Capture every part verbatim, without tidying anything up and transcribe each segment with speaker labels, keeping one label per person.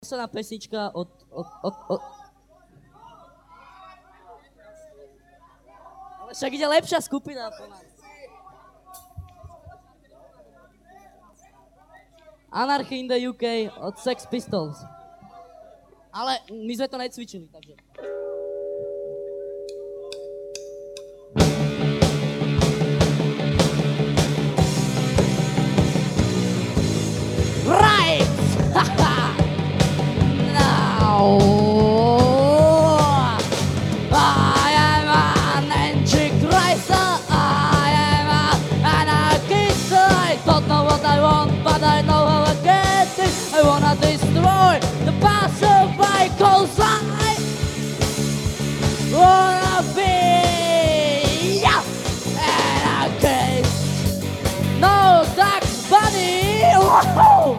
Speaker 1: posledná pesnička od, od, od, od... Ale však ide lepšia skupina po nás. Anarchy in the ú ká od Sex Pistols. Ale my sme to necvičili, takže... Right! Now I am an antichrist. I am an anarchist. I don't know what I want, but I know how I get it. I wanna destroy the passerby, 'cause I wanna be an anarchist. No Bugs Bunny. Whoa!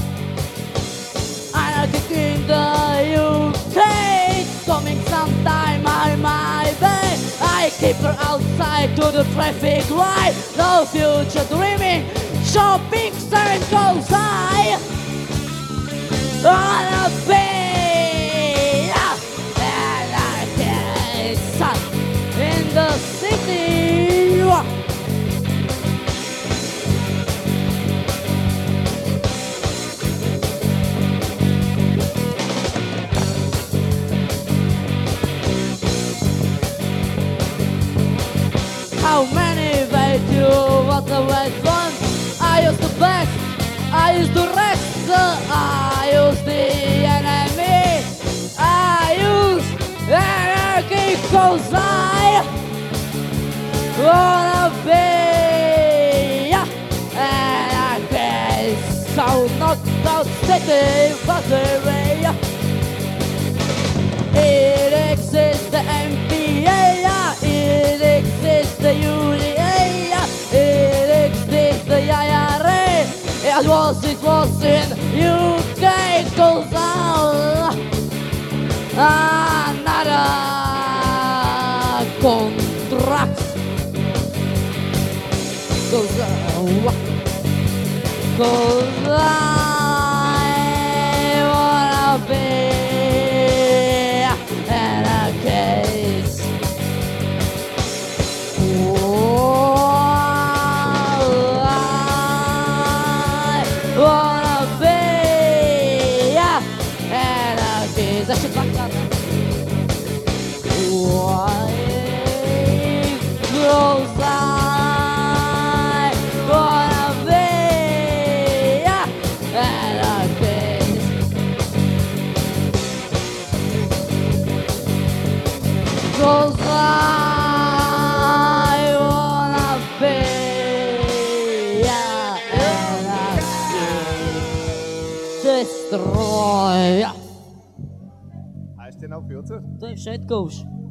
Speaker 1: Anarchy in the ú ká, coming sometime on my way. I keep her outside to the traffic light. No future dreaming, shopping siren, 'cause I wanna be an artist in the city. How many ways you what the right one? I use the best, I use the rest, I use the enemy, I use anarchy, 'cause I wanna be anarchist. So knock out city, but the way it exists, the M P A, it exists, the U D A, it exists, the I R A. It was, it was in ú ká, 'cause I'm another contract. 'Cause I, 'cause I wanna be anarchist. Wanna be anarchist. That shit back up. Why? 'Cause I wanna be anarchist. 'Cause I wanna be anarchist. Destroy.
Speaker 2: A ešte na pielce?
Speaker 1: To je všetko už.